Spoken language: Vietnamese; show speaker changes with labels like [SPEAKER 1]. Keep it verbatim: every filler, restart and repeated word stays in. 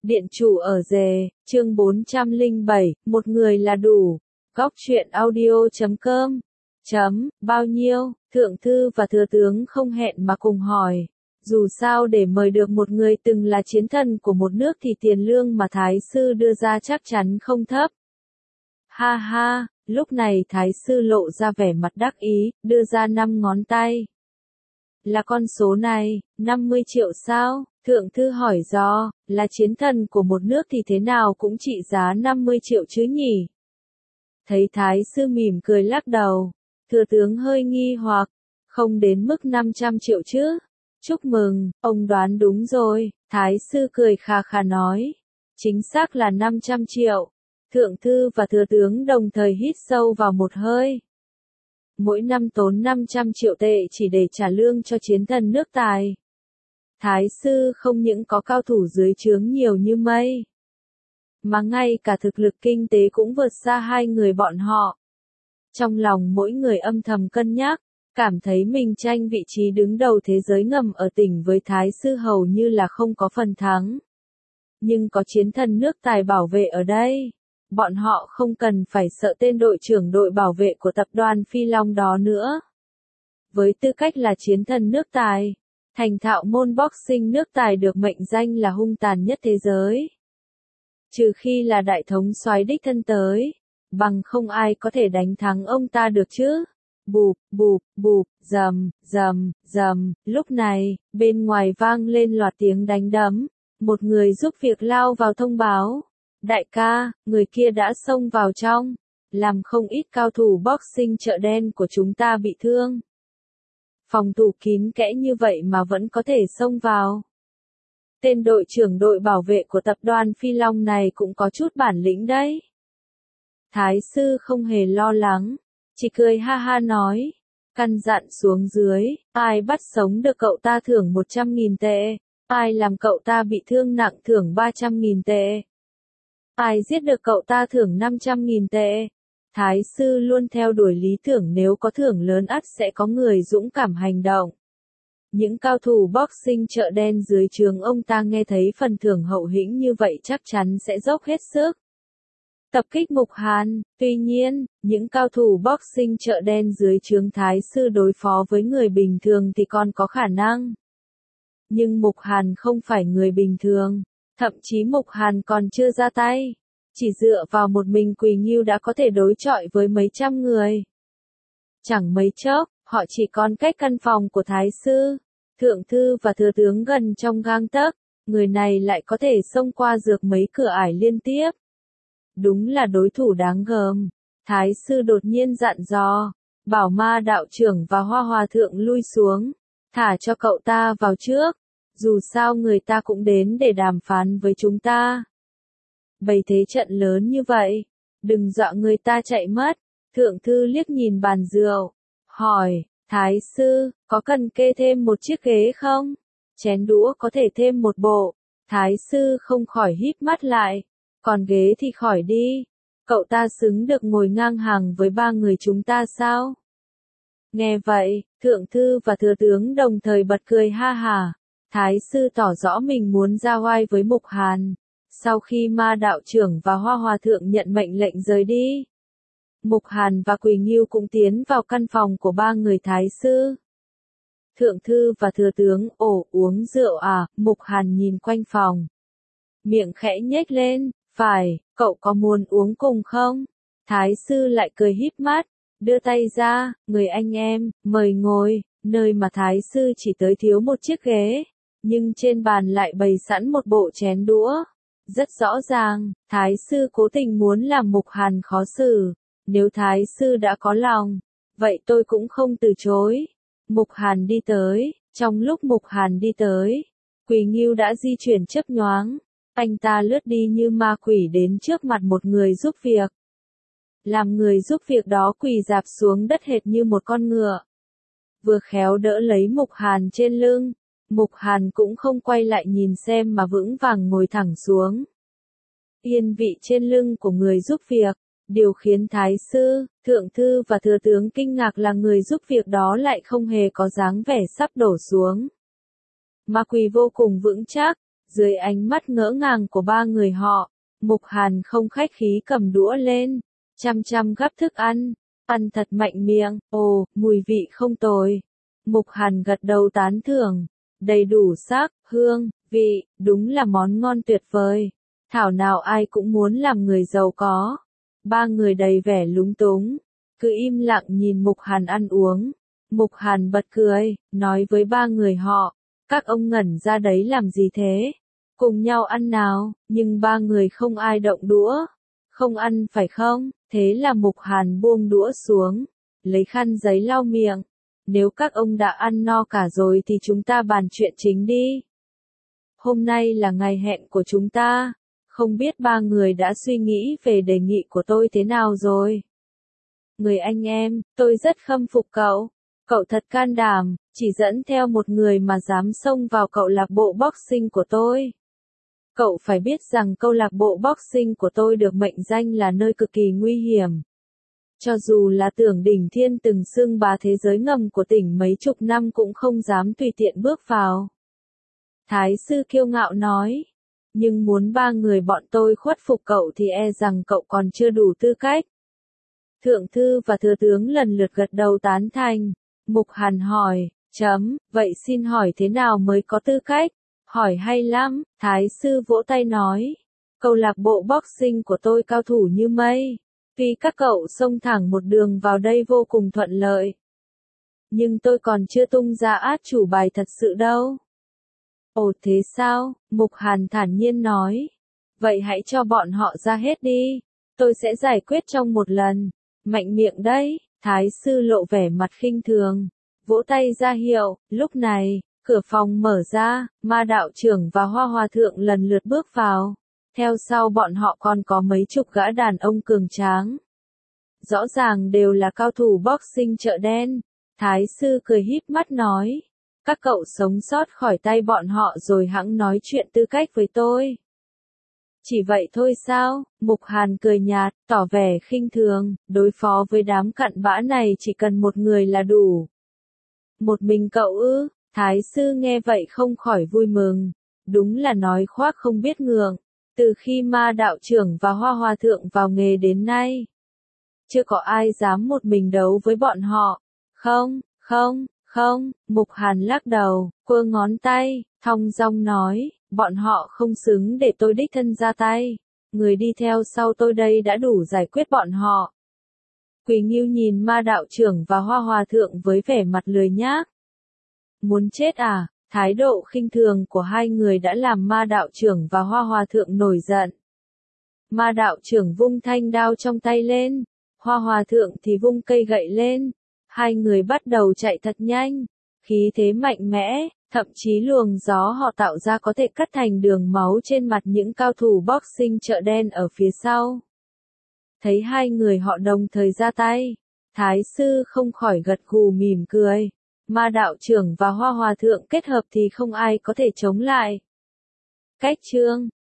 [SPEAKER 1] Điện chủ ở rề, chương bốn trăm lẻ bảy, một người là đủ. Góc truyện audio chấm com. Chấm, bao nhiêu, thượng thư và thừa tướng không hẹn mà cùng hỏi. Dù sao để mời được một người từng là chiến thần của một nước thì tiền lương mà Thái sư đưa ra chắc chắn không thấp. Ha ha, lúc này Thái sư lộ ra vẻ mặt đắc ý, đưa ra năm ngón tay. Là con số này, năm mươi triệu sao? Thượng thư hỏi do, là chiến thần của một nước thì thế nào cũng trị giá năm mươi triệu chứ nhỉ? Thấy Thái sư mỉm cười lắc đầu, thừa tướng hơi nghi hoặc, không đến mức năm trăm triệu chứ? Chúc mừng, ông đoán đúng rồi, Thái sư cười khà khà nói. Chính xác là năm trăm triệu. Thượng thư và thừa tướng đồng thời hít sâu vào một hơi. Mỗi năm tốn năm trăm triệu tệ chỉ để trả lương cho chiến thần nước Tài. Thái sư không những có cao thủ dưới trướng nhiều như mây, mà ngay cả thực lực kinh tế cũng vượt xa hai người bọn họ. Trong lòng mỗi người âm thầm cân nhắc, cảm thấy mình tranh vị trí đứng đầu thế giới ngầm ở tỉnh với Thái sư hầu như là không có phần thắng. Nhưng có chiến thần nước Tài bảo vệ ở đây, bọn họ không cần phải sợ tên đội trưởng đội bảo vệ của tập đoàn Phi Long đó nữa. Với tư cách là chiến thần nước Tài, thành thạo môn boxing nước Tài được mệnh danh là hung tàn nhất thế giới. Trừ khi là đại thống soái đích thân tới, bằng không ai có thể đánh thắng ông ta được chứ. Bụp, bụp, bụp, rầm, rầm, rầm, lúc này, bên ngoài vang lên loạt tiếng đánh đấm, một người giúp việc lao vào thông báo. Đại ca, người kia đã xông vào trong, làm không ít cao thủ boxing chợ đen của chúng ta bị thương. Phòng thủ kín kẽ như vậy mà vẫn có thể xông vào. Tên đội trưởng đội bảo vệ của tập đoàn Phi Long này cũng có chút bản lĩnh đấy. Thái sư không hề lo lắng, chỉ cười ha ha nói, căn dặn xuống dưới, ai bắt sống được cậu ta thưởng một trăm nghìn tệ, ai làm cậu ta bị thương nặng thưởng ba trăm nghìn tệ, ai giết được cậu ta thưởng năm trăm nghìn tệ. Thái sư luôn theo đuổi lý tưởng, nếu có thưởng lớn ắt sẽ có người dũng cảm hành động. Những cao thủ boxing chợ đen dưới trướng ông ta nghe thấy phần thưởng hậu hĩnh như vậy chắc chắn sẽ dốc hết sức tập kích Mục Hàn. Tuy nhiên, những cao thủ boxing chợ đen dưới trướng Thái sư đối phó với người bình thường thì còn có khả năng. Nhưng Mục Hàn không phải người bình thường, thậm chí Mục Hàn còn chưa ra tay. Chỉ dựa vào một mình Quỳ Ngưu đã có thể đối chọi với mấy trăm người. Chẳng mấy chốc, họ chỉ còn cách căn phòng của Thái sư, thượng thư và thừa tướng gần trong gang tấc, người này lại có thể xông qua dược mấy cửa ải liên tiếp. Đúng là đối thủ đáng gờm. Thái sư đột nhiên dặn dò, bảo Ma đạo trưởng và Hoa hòa thượng lui xuống, thả cho cậu ta vào trước, dù sao người ta cũng đến để đàm phán với chúng ta. Bày thế trận lớn như vậy, đừng dọa người ta chạy mất. Thượng thư liếc nhìn bàn rượu, hỏi, Thái sư, có cần kê thêm một chiếc ghế không? Chén đũa có thể thêm một bộ. Thái sư không khỏi híp mắt lại, còn ghế thì khỏi đi. Cậu ta xứng được ngồi ngang hàng với ba người chúng ta sao? Nghe vậy, thượng thư và thừa tướng đồng thời bật cười ha hả. Thái sư tỏ rõ mình muốn ra oai với Mục Hàn. Sau khi Ma đạo trưởng và Hoa hòa thượng nhận mệnh lệnh rời đi, Mục Hàn và Quỳ Ngưu cũng tiến vào căn phòng của ba người Thái sư. Thượng thư và thừa tướng, ồ, uống rượu à? Mục Hàn nhìn quanh phòng, miệng khẽ nhếch lên, phải, cậu có muốn uống cùng không? Thái sư lại cười híp mắt, đưa tay ra, người anh em, mời ngồi, nơi mà Thái sư chỉ tới thiếu một chiếc ghế, nhưng trên bàn lại bày sẵn một bộ chén đũa. Rất rõ ràng, Thái sư cố tình muốn làm Mục Hàn khó xử. Nếu Thái sư đã có lòng, vậy tôi cũng không từ chối. Mục Hàn đi tới, trong lúc Mục Hàn đi tới, Quỳ Ngưu đã di chuyển chớp nhoáng. Anh ta lướt đi như ma quỷ đến trước mặt một người giúp việc. Làm người giúp việc đó quỳ rạp xuống đất hệt như một con ngựa. Vừa khéo đỡ lấy Mục Hàn trên lưng. Mục Hàn cũng không quay lại nhìn xem mà vững vàng ngồi thẳng xuống. Yên vị trên lưng của người giúp việc. Điều khiến Thái sư, thượng thư và thừa tướng kinh ngạc là người giúp việc đó lại không hề có dáng vẻ sắp đổ xuống, mà quỳ vô cùng vững chắc. Dưới ánh mắt ngỡ ngàng của ba người họ, Mục Hàn không khách khí cầm đũa lên, chăm chăm gắp thức ăn, ăn thật mạnh miệng, ồ, mùi vị không tồi. Mục Hàn gật đầu tán thưởng, đầy đủ sắc, hương, vị, đúng là món ngon tuyệt vời. Thảo nào ai cũng muốn làm người giàu có. Ba người đầy vẻ lúng túng, cứ im lặng nhìn Mục Hàn ăn uống. Mục Hàn bật cười, nói với ba người họ, các ông ngẩn ra đấy làm gì thế? Cùng nhau ăn nào, nhưng ba người không ai động đũa. Không ăn phải không? Thế là Mục Hàn buông đũa xuống, lấy khăn giấy lau miệng. Nếu các ông đã ăn no cả rồi thì chúng ta bàn chuyện chính đi. Hôm nay là ngày hẹn của chúng ta. Không biết ba người đã suy nghĩ về đề nghị của tôi thế nào rồi? Người anh em, tôi rất khâm phục cậu. Cậu thật can đảm, chỉ dẫn theo một người mà dám xông vào câu lạc bộ boxing của tôi. Cậu phải biết rằng câu lạc bộ boxing của tôi được mệnh danh là nơi cực kỳ nguy hiểm. Cho dù là Tưởng Đỉnh Thiên từng xưng bá thế giới ngầm của tỉnh mấy chục năm cũng không dám tùy tiện bước vào. Thái sư kiêu ngạo nói. Nhưng muốn ba người bọn tôi khuất phục cậu thì e rằng cậu còn chưa đủ tư cách. Thượng thư và thừa tướng lần lượt gật đầu tán thành. Mục Hàn hỏi, chấm, vậy xin hỏi thế nào mới có tư cách? Hỏi hay lắm, Thái sư vỗ tay nói. Câu lạc bộ boxing của tôi cao thủ như mây. Tuy các cậu xông thẳng một đường vào đây vô cùng thuận lợi. Nhưng tôi còn chưa tung ra át chủ bài thật sự đâu. Ồ thế sao? Mục Hàn thản nhiên nói. Vậy hãy cho bọn họ ra hết đi. Tôi sẽ giải quyết trong một lần. Mạnh miệng đấy. Thái sư lộ vẻ mặt khinh thường. Vỗ tay ra hiệu. Lúc này, cửa phòng mở ra. Ma đạo trưởng và Hoa Hòa thượng lần lượt bước vào. Theo sau bọn họ còn có mấy chục gã đàn ông cường tráng. Rõ ràng đều là cao thủ boxing chợ đen. Thái sư cười híp mắt nói. Các cậu sống sót khỏi tay bọn họ rồi hẵng nói chuyện tư cách với tôi. Chỉ vậy thôi sao? Mục Hàn cười nhạt, tỏ vẻ khinh thường, đối phó với đám cặn bã này chỉ cần một người là đủ. Một mình cậu ư? Thái sư nghe vậy không khỏi vui mừng. Đúng là nói khoác không biết ngượng. Từ khi Ma đạo trưởng và Hoa Hòa thượng vào nghề đến nay, chưa có ai dám một mình đấu với bọn họ. Không, không, không, Mục Hàn lắc đầu, quơ ngón tay, thong dong nói, bọn họ không xứng để tôi đích thân ra tay. Người đi theo sau tôi đây đã đủ giải quyết bọn họ. Quỳ Ngưu nhìn Ma đạo trưởng và Hoa Hòa thượng với vẻ mặt lười nhác. Muốn chết à? Thái độ khinh thường của hai người đã làm Ma đạo trưởng và Hoa Hòa thượng nổi giận. Ma đạo trưởng vung thanh đao trong tay lên, Hoa Hòa thượng thì vung cây gậy lên. Hai người bắt đầu chạy thật nhanh, khí thế mạnh mẽ, thậm chí luồng gió họ tạo ra có thể cắt thành đường máu trên mặt những cao thủ boxing chợ đen ở phía sau. Thấy hai người họ đồng thời ra tay, Thái sư không khỏi gật gù mỉm cười. Ma đạo trưởng và Hoa Hòa thượng kết hợp thì không ai có thể chống lại. Cách chương